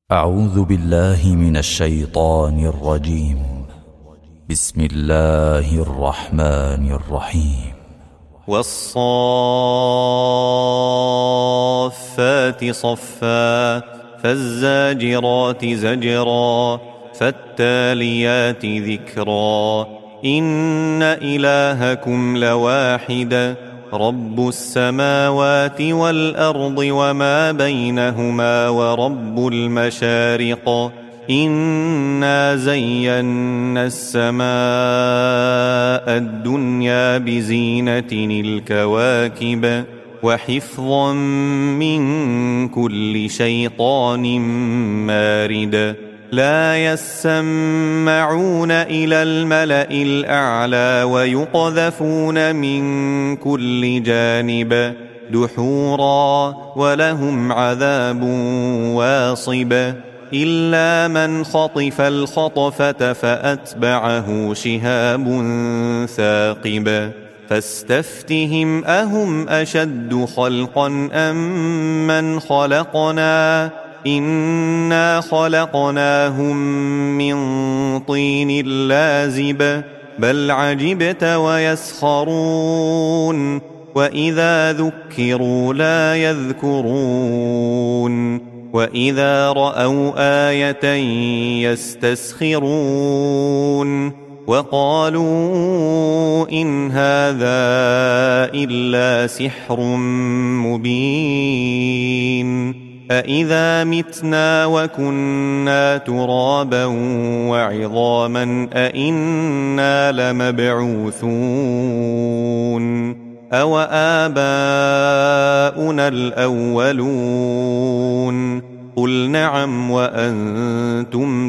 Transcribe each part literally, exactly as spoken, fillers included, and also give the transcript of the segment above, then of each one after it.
أعوذ بالله من الشيطان الرجيم. بسم الله الرحمن الرحيم. والصافات صفا فالزاجرات زجرا فالتاليات ذكرا إن إلهكم لواحد رب السماوات والأرض وما بينهما ورب المشارق إنا زينا السماء الدنيا بزينة الكواكب وحفظا من كل شيطان مارد لا يسمعون إلى الملأ الأعلى ويقذفون من كل جانب دحورا ولهم عذاب واصب إلا من خطف الخطفة فأتبعه شهاب ثاقب فاستفتهم أهم أشد خلقا أم من خلقنا إنا خلقناهم من طين لازب بل عجبت ويسخرون وإذا ذكروا لا يذكرون وإذا رأوا آية يستسخرون وقالوا إن هذا إلا سحر مبين أإذا متنا وكنا ترابا وعظاما أإنا لمبعوثون أو آباؤنا الأولون قل نعم وأنتم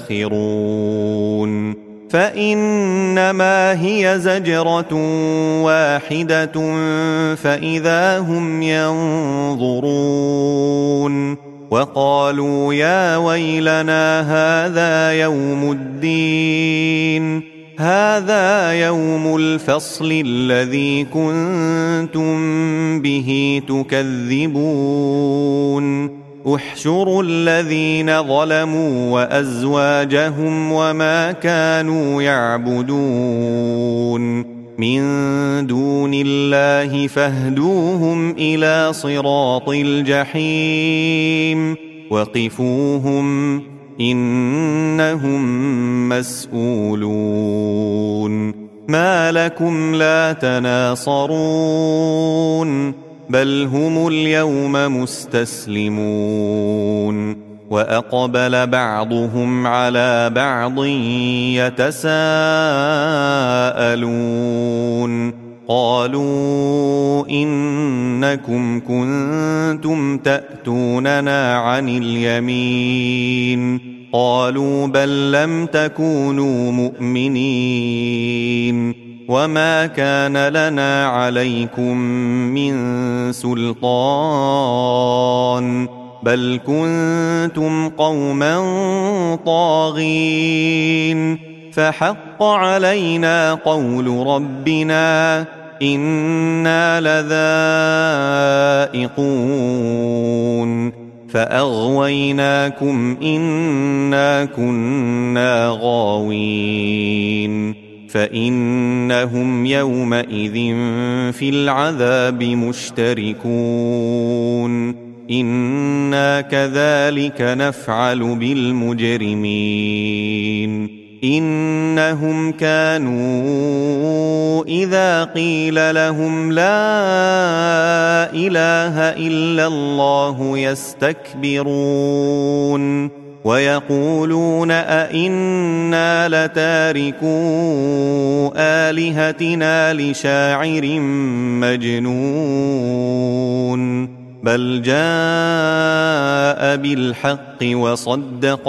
داخرون فإنما هي زجرة واحدة فإذا هم ينظرون وقالوا يا ويلنا هذا يوم الدين هذا يوم الفصل الذي كنتم به تكذبون احشروا الذين ظلموا وأزواجهم وما كانوا يعبدون من دون الله فاهدوهم إلى صراط الجحيم وقفوهم إنهم مسؤولون ما لكم لا تناصرون بل هم اليوم مستسلمون وأقبل بعضهم على بعض يتساءلون قالوا إنكم كنتم تأتوننا عن اليمين قالوا بل لم تكونوا مؤمنين وما كان لنا عليكم من سلطان بل كنتم قوما طاغين فحق علينا قول ربنا إنا لذائقون فأغويناكم إنا كنا غاوين فإنهم يومئذ في العذاب مشتركون إنا كذلك نفعل بالمجرمين إنهم كانوا إذا قيل لهم لا إله إلا الله يستكبرون ويقولون أئنا لتاركو آلهتنا لشاعر مجنون بل جاء بالحق وصدق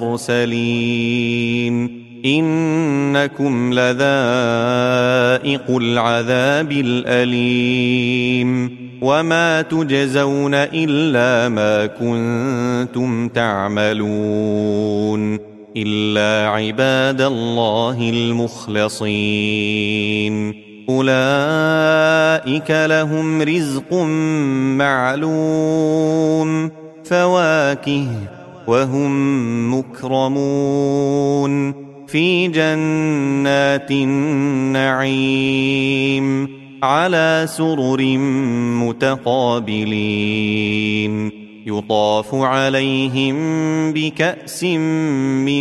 المرسلين إنكم لذائق العذاب الأليم وما تجزون إلا ما كنتم تعملون إلا عباد الله المخلصين أولئك لهم رزق معلوم فواكه وهم مكرمون في جنات النعيم على سرر متقابلين يطاف عليهم بكأس من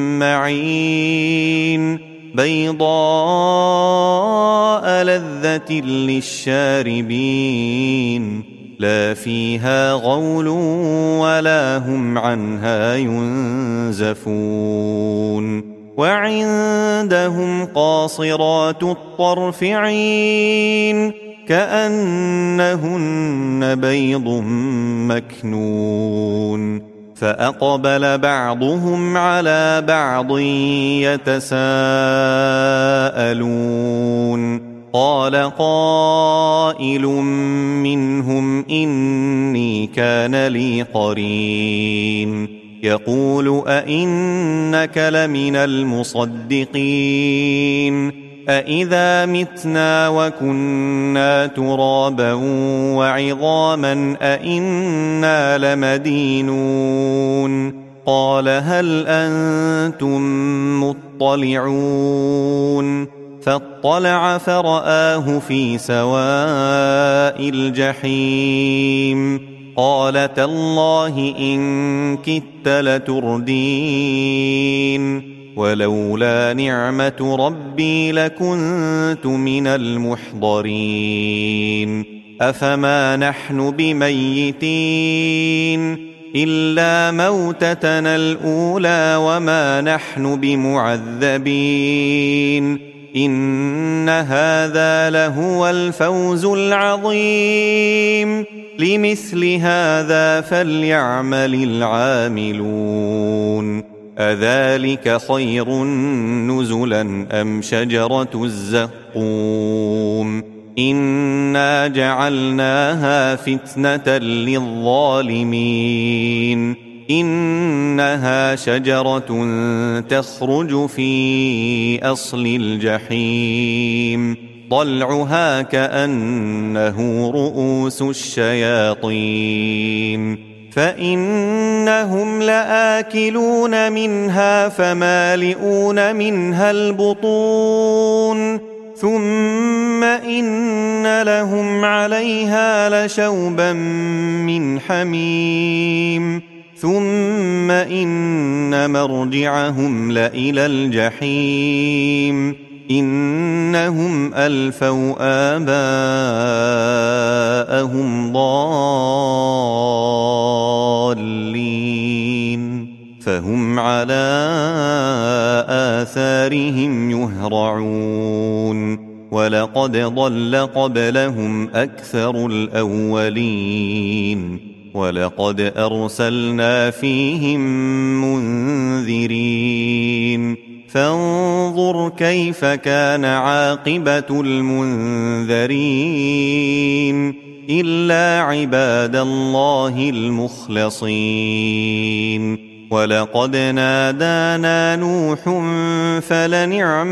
معين بيضاء لذة للشاربين لا فيها غول ولا هم عنها ينزفون وعندهم قاصرات الطرف عين كأنهن بيض مكنون فأقبل بعضهم على بعض يتساءلون قال قائل منهم إني كان لي قرين يقول أئنك لمن المصدقين أئذا متنا وكنا ترابا وعظاما أئنا لمدينون قال هل أنتم مطلعون فاطلع فرآه في سواء الجحيم قال تالله إن كدت لتردين ولولا نعمة ربي لكنت من المحضرين أفما نحن بميتين إلا موتتنا الأولى وما نحن بمعذبين إن هذا لهو الفوز العظيم لمثل هذا فليعمل العاملون أذلك خير نزلا أم شجرة الزقوم إنا جعلناها فتنة للظالمين إنها شجرة تخرج في أصل الجحيم طلعها كأنه رؤوس الشياطين فإنهم لآكلون منها فمالئون منها البطون ثم إن لهم عليها لشوبا من حميم ثم إن مرجعهم لإلى الجحيم إنهم ألفوا آباءهم ضالين فهم على آثارهم يهرعون ولقد ضل قبلهم أكثر الأولين ولقد أرسلنا فيهم منذرين فانظر كيف كان عاقبة المنذرين إلا عباد الله المخلصين ولقد نادانا نوح فلنعم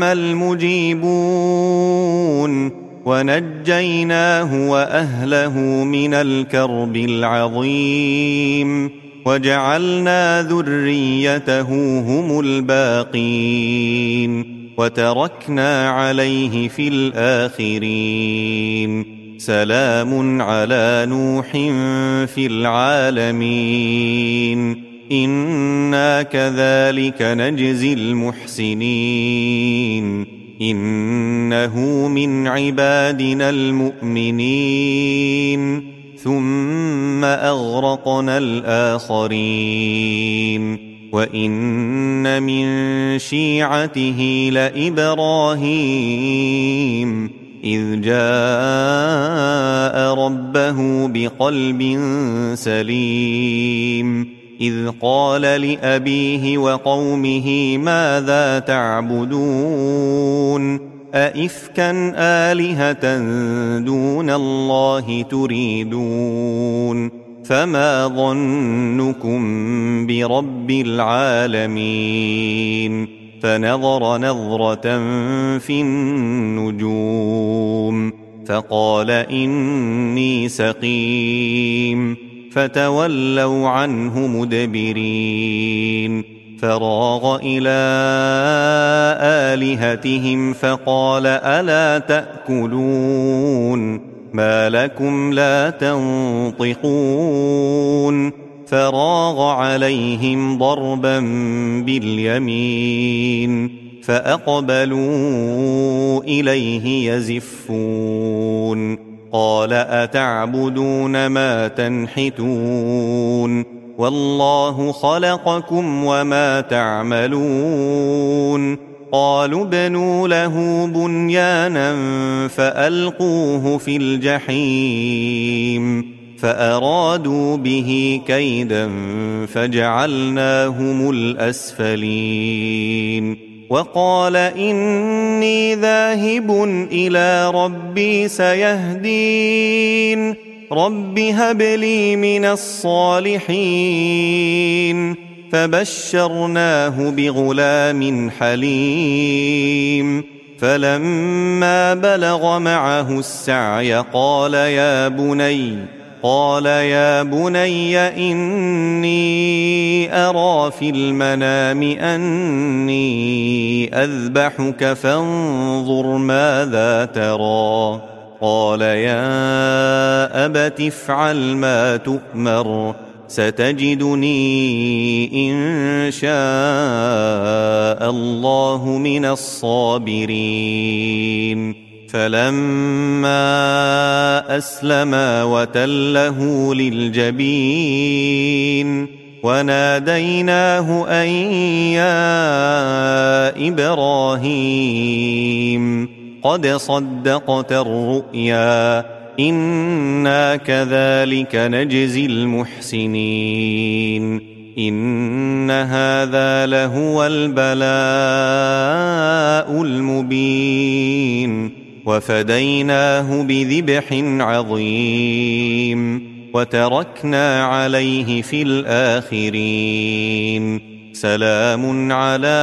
المجيبون ونجيناه وأهله من الكرب العظيم وجعلنا ذريته هم الباقين وتركنا عليه في الآخرين سلام على نوح في العالمين إنا كذلك نجزي المحسنين إنه من عبادنا المؤمنين ثم أغرقنا الآخرين وإن من شيعته لإبراهيم إذ جاء ربه بقلب سليم إذ قال لأبيه وقومه ماذا تعبدون أئفكا آلهة دون الله تريدون فما ظنكم برب العالمين فنظر نظرة في النجوم فقال إني سقيم فتولوا عنه مدبرين فراغ إلى آلهتهم فقال ألا تأكلون ما لكم لا تنطقون فراغ عليهم ضربا باليمين فأقبلوا إليه يزفون قال أتعبدون ما تنحتون والله خلقكم وما تعملون قالوا ابنوا له بنيانا فألقوه في الجحيم فأرادوا به كيدا فجعلناهم الأسفلين وقال إني ذاهب إلى ربي سيهدين رب هب لي من الصالحين فبشرناه بغلام حليم فلما بلغ معه السعي قال يا بني قال يا بني إني أرى في المنام أني أذبحك فانظر ماذا ترى قال يا أبت افعل ما تؤمر ستجدني إن شاء الله من الصابرين فلما أسلما وتله للجبين وناديناه أن يا إبراهيم قد صدقت الرؤيا إنا كذلك نجزي المحسنين إن هذا لهو البلاء المبين وفديناه بذبح عظيم وتركنا عليه في الآخرين سلام على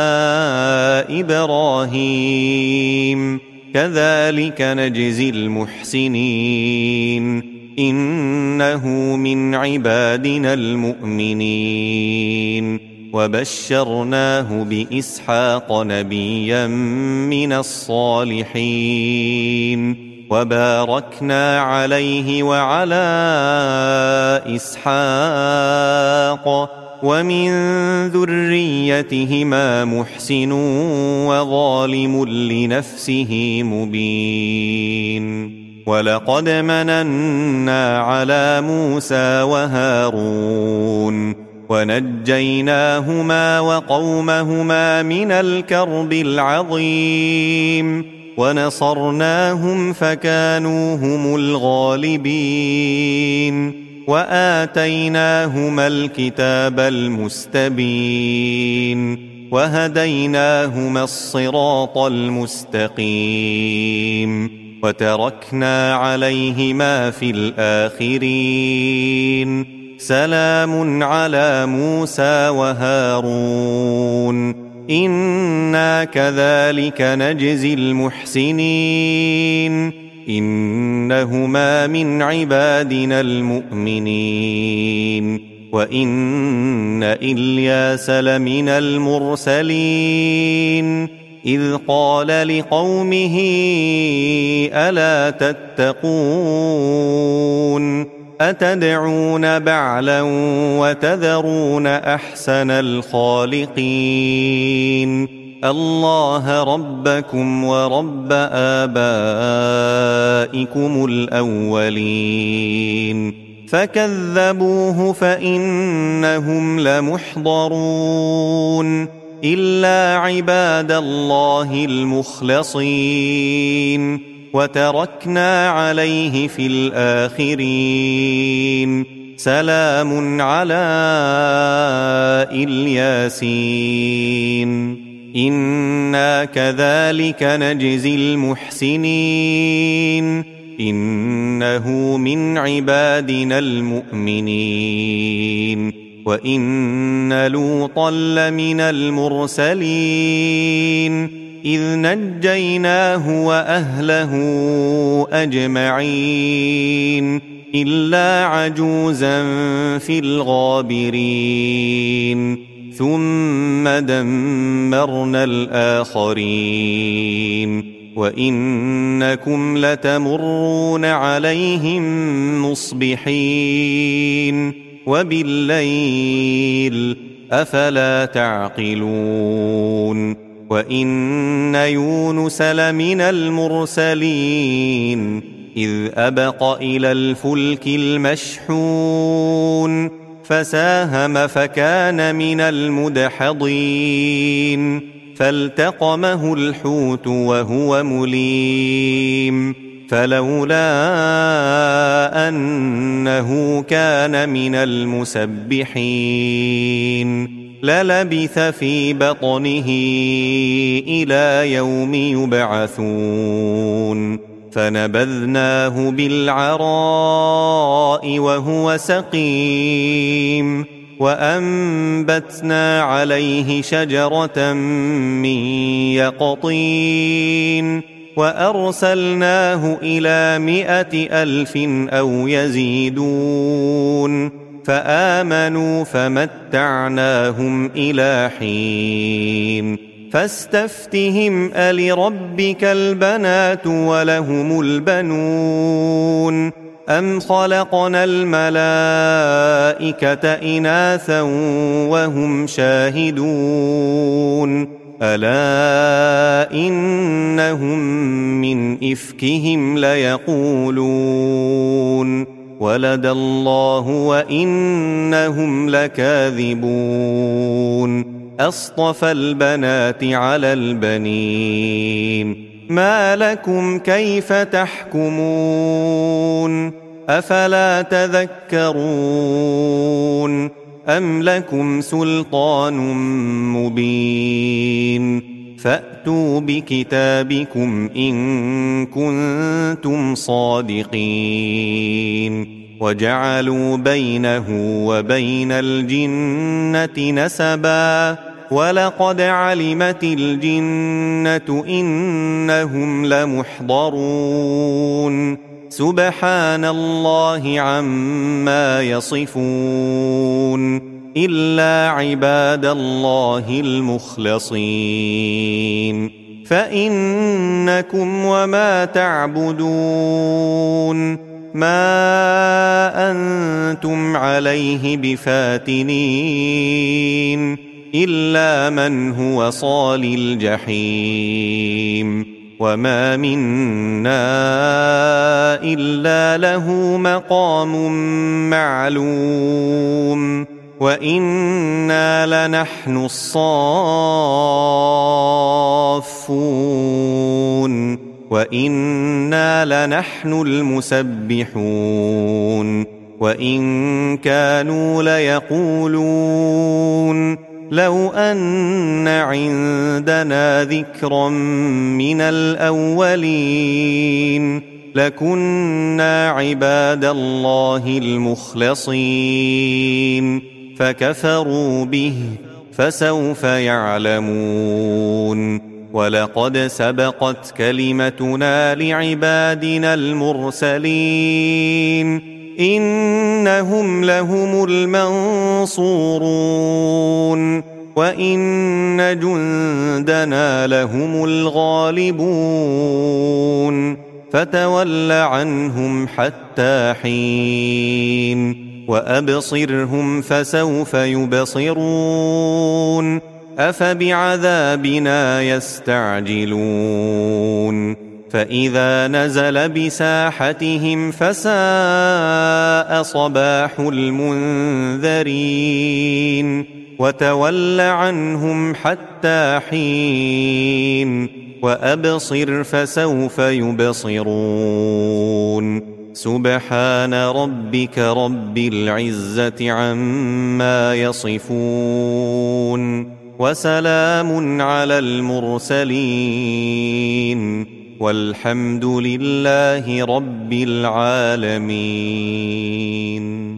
إبراهيم كذلك نجزي المحسنين إنه من عبادنا المؤمنين وبشرناه بإسحاق نبيا من الصالحين وباركنا عليه وعلى إسحاق ومن ذريتهما محسن وظالم لنفسه مبين ولقد مننا على موسى وهارون ونجيناهما وقومهما من الكرب العظيم ونصرناهم فكانوا هم الغالبين وآتيناهما الكتاب المستبين وهديناهما الصراط المستقيم وتركنا عليهما في الآخرين سلام على موسى وهارون إنا كذلك نجزي المحسنين إنهما من عبادنا المؤمنين وإن إلياس لمن المرسلين إذ قال لقومه ألا تتقون أتدعون بعلا وتذرون أحسن الخالقين الله ربكم ورب آبائكم الأولين فكذبوه فإنهم لمحضرون إلا عباد الله المخلصين وتركنا عليه في الآخرين سلام على الياسين إنا كذلك نجزي المحسنين إنه من عبادنا المؤمنين وإن لوطا لمن المرسلين إذ نجيناه وأهله أجمعين إلا عجوزا في الغابرين ثم دمرنا الآخرين وإنكم لتمرون عليهم مصبحين وبالليل أفلا تعقلون وإن يونس لمن المرسلين إذ أبق إلى الفلك المشحون فساهم فكان من المدحضين فالتقمه الحوت وهو مليم فلولا أنه كان من المسبحين للبث في بطنه إلى يوم يبعثون فنبذناه بالعراء وهو سقيم وأنبتنا عليه شجرة من يقطين وأرسلناه إلى مائة ألف أو يزيدون فآمنوا فمتعناهم إلى حين فاستفتهم ألربك البنات ولهم البنون أم خلقنا الملائكة إناثا وهم شاهدون ألا إنهم من إفكهم ليقولون ولد الله وإنهم لكاذبون أصطفى البنات على البنين ما لكم كيف تحكمون أفلا تذكرون أم لكم سلطان مبين فأتوا بكتابكم إن كنتم صادقين وجعلوا بينه وبين الجنة نسبا ولقد علمت الجنة إنهم لمحضرون سبحان الله عما يصفون إلا عباد الله المخلصين فإنكم وما تعبدون ما أنتم عليه بفاتنين إلا من هو صال الجحيم وما منا إلا له مقام معلوم وإنا لنحن الصافون وإنا لنحن المسبحون وإن كانوا ليقولون لو أن عندنا ذكرا من الأولين لكنا عباد الله المخلصين فكفروا به فسوف يعلمون ولقد سبقت كلمتنا لعبادنا المرسلين إنهم لهم المنصورون وإن جندنا لهم الغالبون فتول عنهم حتى حين وأبصرهم فسوف يبصرون أفبعذابنا يستعجلون فإذا نزل بساحتهم فساء صباح المنذرين وتول عنهم حتى حين وأبصر فسوف يبصرون سبحان ربك رب العزة عما يصفون وسلام على المرسلين والحمد لله رب العالمين.